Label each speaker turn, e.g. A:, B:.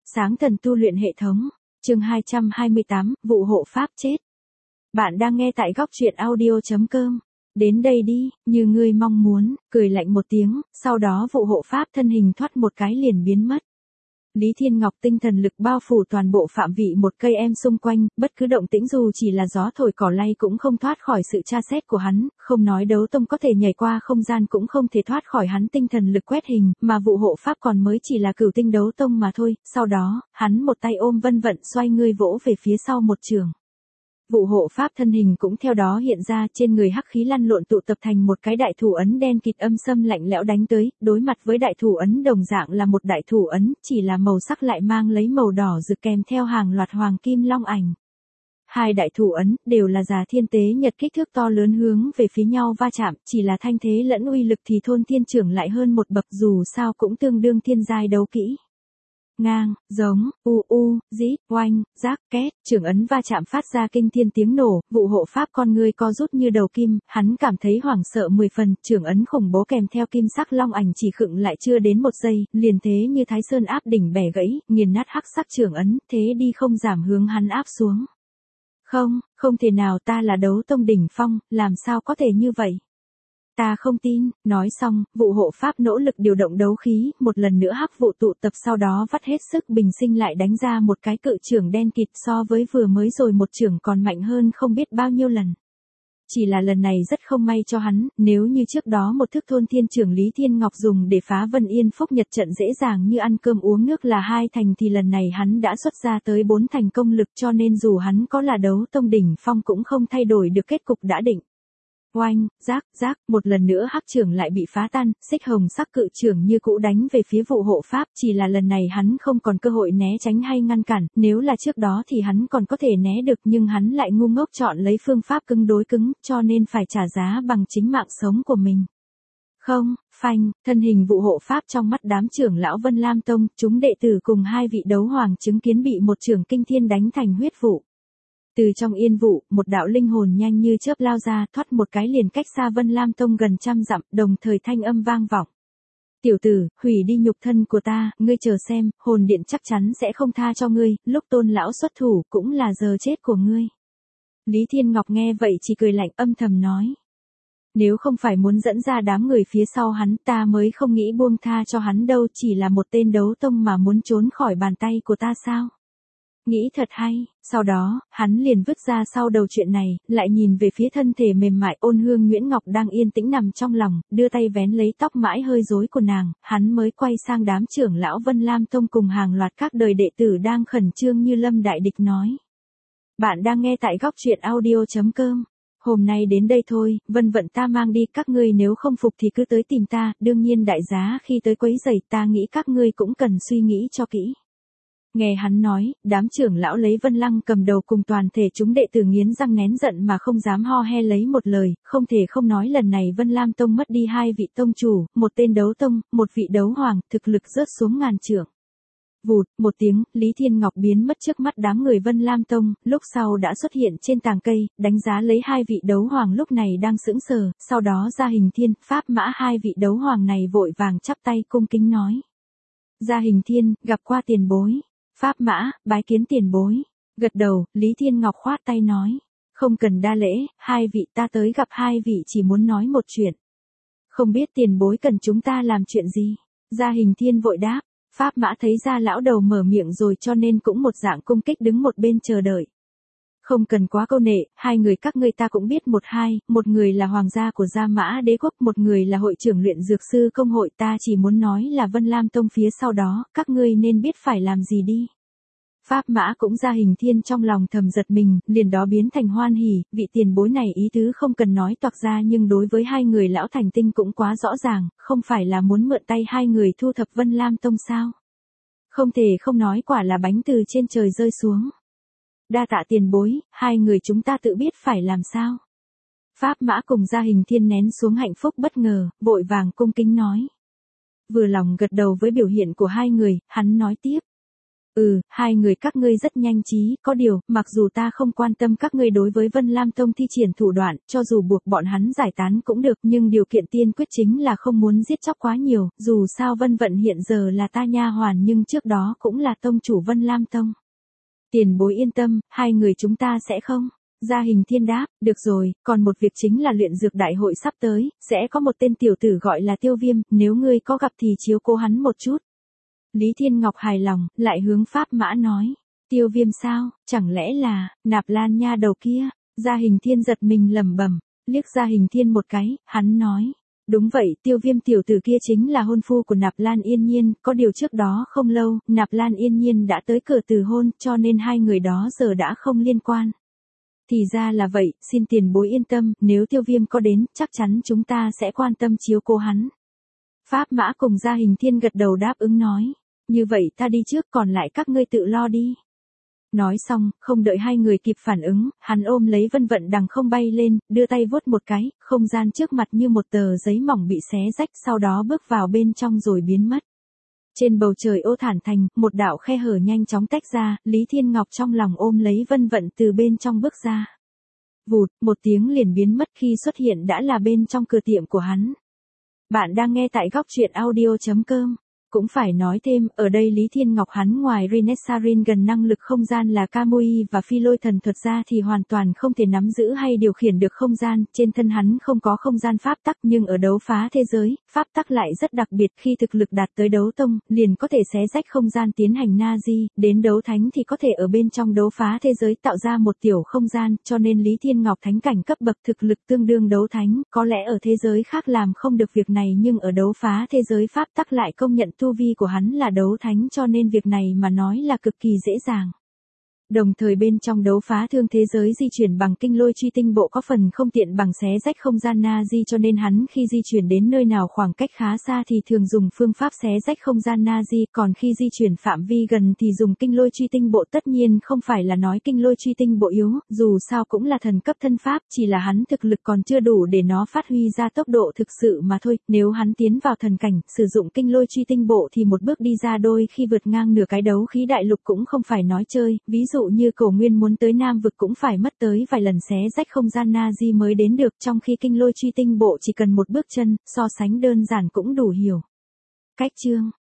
A: Sáng thần tu luyện hệ thống, chương 228, vụ hộ pháp chết. Bạn đang nghe tại góc truyện audio.com. Đến đây đi, như ngươi mong muốn, cười lạnh một tiếng, sau đó vụ hộ pháp thân hình thoát một cái liền biến mất. Lý Thiên Ngọc tinh thần lực bao phủ toàn bộ phạm vị một cây em xung quanh, bất cứ động tĩnh dù chỉ là gió thổi cỏ lay cũng không thoát khỏi sự tra xét của hắn, không nói đấu tông có thể nhảy qua không gian cũng không thể thoát khỏi hắn tinh thần lực quét hình, mà vụ hộ pháp còn mới chỉ là cửu tinh đấu tông mà thôi, sau đó, hắn một tay ôm Vân Vận xoay người vỗ về phía sau một trường. Vụ hộ pháp thân hình cũng theo đó hiện ra, trên người hắc khí lăn lộn tụ tập thành một cái đại thủ ấn đen kịt âm sâm lạnh lẽo đánh tới, đối mặt với đại thủ ấn đồng dạng là một đại thủ ấn, chỉ là màu sắc lại mang lấy màu đỏ rực kèm theo hàng loạt hoàng kim long ảnh. Hai đại thủ ấn đều là già thiên tế nhật kích thước to lớn hướng về phía nhau va chạm, chỉ là thanh thế lẫn uy lực thì thôn thiên trưởng lại hơn một bậc, dù sao cũng tương đương thiên giai đấu kỹ. Ngang, giống, rít, oanh, rác, két, trưởng ấn va chạm phát ra kinh thiên tiếng nổ, vụ hộ pháp con ngươi co rút như đầu kim, hắn cảm thấy hoảng sợ 10 phần, trưởng ấn khủng bố kèm theo kim sắc long ảnh chỉ khựng lại chưa đến một giây, liền thế như Thái Sơn áp đỉnh bẻ gãy, nghiền nát hắc sắc trưởng ấn, thế đi không giảm hướng hắn áp xuống. Không thể nào, ta là đấu tông đỉnh phong, làm sao có thể như vậy? Ta không tin, nói xong, vụ hộ pháp nỗ lực điều động đấu khí, một lần nữa hắc vụ tụ tập sau đó vắt hết sức bình sinh lại đánh ra một cái cự trưởng đen kịt so với vừa mới rồi một trưởng còn mạnh hơn không biết bao nhiêu lần. Chỉ là lần này rất không may cho hắn, nếu như trước đó một thức thôn thiên trưởng Lý Thiên Ngọc dùng để phá Vân Yên Phúc Nhật trận dễ dàng như ăn cơm uống nước là 2 thành thì lần này hắn đã xuất ra tới 4 thành công lực cho nên dù hắn có là đấu tông đỉnh phong cũng không thay đổi được kết cục đã định. Oanh, rác, một lần nữa hắc trưởng lại bị phá tan, xích hồng sắc cự trưởng như cũ đánh về phía vụ hộ pháp, chỉ là lần này hắn không còn cơ hội né tránh hay ngăn cản, nếu là trước đó thì hắn còn có thể né được nhưng hắn lại ngu ngốc chọn lấy phương pháp cứng đối cứng, cho nên phải trả giá bằng chính mạng sống của mình. Không, phanh, thân hình vụ hộ pháp trong mắt đám trưởng lão Vân Lam Tông, chúng đệ tử cùng 2 vị đấu hoàng chứng kiến bị một trưởng kinh thiên đánh thành huyết vụ. Từ trong yên vụ, một đạo linh hồn nhanh như chớp lao ra, thoát một cái liền cách xa Vân Lam Tông gần trăm dặm, đồng thời thanh âm vang vọng. Tiểu tử, hủy đi nhục thân của ta, ngươi chờ xem, hồn điện chắc chắn sẽ không tha cho ngươi, lúc Tôn lão xuất thủ cũng là giờ chết của ngươi. Lý Thiên Ngọc nghe vậy chỉ cười lạnh âm thầm nói. Nếu không phải muốn dẫn ra đám người phía sau hắn ta mới không nghĩ buông tha cho hắn đâu, chỉ là một tên đấu tông mà muốn trốn khỏi bàn tay của ta sao? Nghĩ thật hay, sau đó, hắn liền vứt ra sau đầu chuyện này, lại nhìn về phía thân thể mềm mại Ôn Hương Nguyễn Ngọc đang yên tĩnh nằm trong lòng, đưa tay vén lấy tóc mãi hơi rối của nàng, hắn mới quay sang đám trưởng lão Vân Lam Tông cùng hàng loạt các đời đệ tử đang khẩn trương như lâm đại địch nói. Bạn đang nghe tại góc truyện audio.com. Hôm nay đến đây thôi, Vân Vận ta mang đi, các ngươi nếu không phục thì cứ tới tìm ta, đương nhiên đại giá khi tới quấy rầy ta nghĩ các ngươi cũng cần suy nghĩ cho kỹ. Nghe hắn nói, đám trưởng lão lấy Vân Lăng cầm đầu cùng toàn thể chúng đệ tử nghiến răng nén giận mà không dám ho he lấy một lời, không thể không nói lần này Vân Lam Tông mất đi 2 vị tông chủ, một tên đấu tông, một vị đấu hoàng, thực lực rớt xuống ngàn trượng. Vụt, một tiếng, Lý Thiên Ngọc biến mất trước mắt đám người Vân Lam Tông, lúc sau đã xuất hiện trên tàng cây, đánh giá lấy 2 vị đấu hoàng lúc này đang sững sờ, sau đó Gia Hình Thiên, Pháp Mã 2 vị đấu hoàng này vội vàng chắp tay cung kính nói. Gia Hình Thiên, gặp qua tiền bối. Pháp Mã, bái kiến tiền bối. Gật đầu, Lý Thiên Ngọc khoát tay nói. Không cần đa lễ, 2 vị ta tới gặp 2 vị chỉ muốn nói một chuyện. Không biết tiền bối cần chúng ta làm chuyện gì? Gia Hình Thiên vội đáp. Pháp Mã thấy Gia lão đầu mở miệng rồi cho nên cũng một dạng cung kích đứng một bên chờ đợi. Không cần quá câu nệ, 2 người các ngươi ta cũng biết một người là hoàng gia của Gia Mã đế quốc, một người là hội trưởng luyện dược sư công hội, ta chỉ muốn nói là Vân Lam Tông phía sau đó, các ngươi nên biết phải làm gì đi. Pháp Mã cũng Gia Hình Thiên trong lòng thầm giật mình, liền đó biến thành hoan hỉ, vị tiền bối này ý tứ không cần nói toạc ra nhưng đối với 2 người lão thành tinh cũng quá rõ ràng, không phải là muốn mượn tay 2 người thu thập Vân Lam Tông sao? Không thể không nói quả là bánh từ trên trời rơi xuống. Đa tạ tiền bối, 2 người chúng ta tự biết phải làm sao. Pháp Mã cùng Gia Hình Thiên nén xuống hạnh phúc bất ngờ, vội vàng cung kính nói. Vừa lòng gật đầu với biểu hiện của 2 người, hắn nói tiếp. Hai người các ngươi rất nhanh trí, có điều, mặc dù ta không quan tâm các ngươi đối với Vân Lam Tông thi triển thủ đoạn, cho dù buộc bọn hắn giải tán cũng được, nhưng điều kiện tiên quyết chính là không muốn giết chóc quá nhiều, dù sao Vân Vận hiện giờ là ta nha hoàn nhưng trước đó cũng là tông chủ Vân Lam Tông. Tiền bối yên tâm, hai người chúng ta sẽ không. Gia Hình Thiên đáp, được rồi, còn một việc chính là luyện dược đại hội sắp tới, sẽ có một tên tiểu tử gọi là Tiêu Viêm, nếu ngươi có gặp thì chiếu cố hắn một chút. Lý Thiên Ngọc hài lòng, lại hướng Pháp Mã nói, Tiêu Viêm sao, chẳng lẽ là, Nạp Lan nha đầu kia. Gia Hình Thiên giật mình lẩm bẩm, liếc Gia Hình Thiên một cái, hắn nói, đúng vậy, Tiêu Viêm tiểu tử kia chính là hôn phu của Nạp Lan Yên Nhiên, có điều trước đó không lâu, Nạp Lan Yên Nhiên đã tới cửa từ hôn, cho nên hai người đó giờ đã không liên quan. Thì ra là vậy, xin tiền bối yên tâm, nếu Tiêu Viêm có đến, chắc chắn chúng ta sẽ quan tâm chiếu cố hắn. Pháp Mã cùng Gia Hình Thiên gật đầu đáp ứng nói, như vậy ta đi trước, còn lại các ngươi tự lo đi. Nói xong, không đợi hai người kịp phản ứng, hắn ôm lấy Vân Vận đằng không bay lên, đưa tay vuốt một cái, không gian trước mặt như một tờ giấy mỏng bị xé rách, sau đó bước vào bên trong rồi biến mất. Trên bầu trời Ô Thản Thành, một đạo khe hở nhanh chóng tách ra, Lý Thiên Ngọc trong lòng ôm lấy Vân Vận từ bên trong bước ra. Vụt, một tiếng liền biến mất, khi xuất hiện đã là bên trong cửa tiệm của hắn. Bạn đang nghe tại góc truyện audio.com. Cũng phải nói thêm, ở đây Lý Thiên Ngọc hắn ngoài Renesarin gần năng lực không gian là Kamui và phi lôi thần thuật ra thì hoàn toàn không thể nắm giữ hay điều khiển được không gian, trên thân hắn không có không gian pháp tắc nhưng ở đấu phá thế giới, pháp tắc lại rất đặc biệt, khi thực lực đạt tới đấu tông, liền có thể xé rách không gian tiến hành Nazi, đến đấu thánh thì có thể ở bên trong đấu phá thế giới tạo ra một tiểu không gian, cho nên Lý Thiên Ngọc thánh cảnh cấp bậc thực lực tương đương đấu thánh, có lẽ ở thế giới khác làm không được việc này nhưng ở đấu phá thế giới pháp tắc lại công nhận tu vi của hắn là đấu thánh, cho nên việc này mà nói là cực kỳ dễ dàng. Đồng thời bên trong đấu phá thương thế giới di chuyển bằng kinh lôi truy tinh bộ có phần không tiện bằng xé rách không gian Nazi, cho nên hắn khi di chuyển đến nơi nào khoảng cách khá xa thì thường dùng phương pháp xé rách không gian Nazi, còn khi di chuyển phạm vi gần thì dùng kinh lôi truy tinh bộ. Tất nhiên không phải là nói kinh lôi truy tinh bộ yếu, dù sao cũng là thần cấp thân pháp, chỉ là hắn thực lực còn chưa đủ để nó phát huy ra tốc độ thực sự mà thôi. Nếu hắn tiến vào thần cảnh, sử dụng kinh lôi truy tinh bộ thì một bước đi ra đôi khi vượt ngang nửa cái đấu khí đại lục cũng không phải nói chơi, ví dụ như Cổ Nguyên muốn tới Nam vực cũng phải mất tới vài lần xé rách không gian Nazi mới đến được, trong khi kinh lôi truy tinh bộ chỉ cần một bước chân, so sánh đơn giản cũng đủ hiểu. Cách chương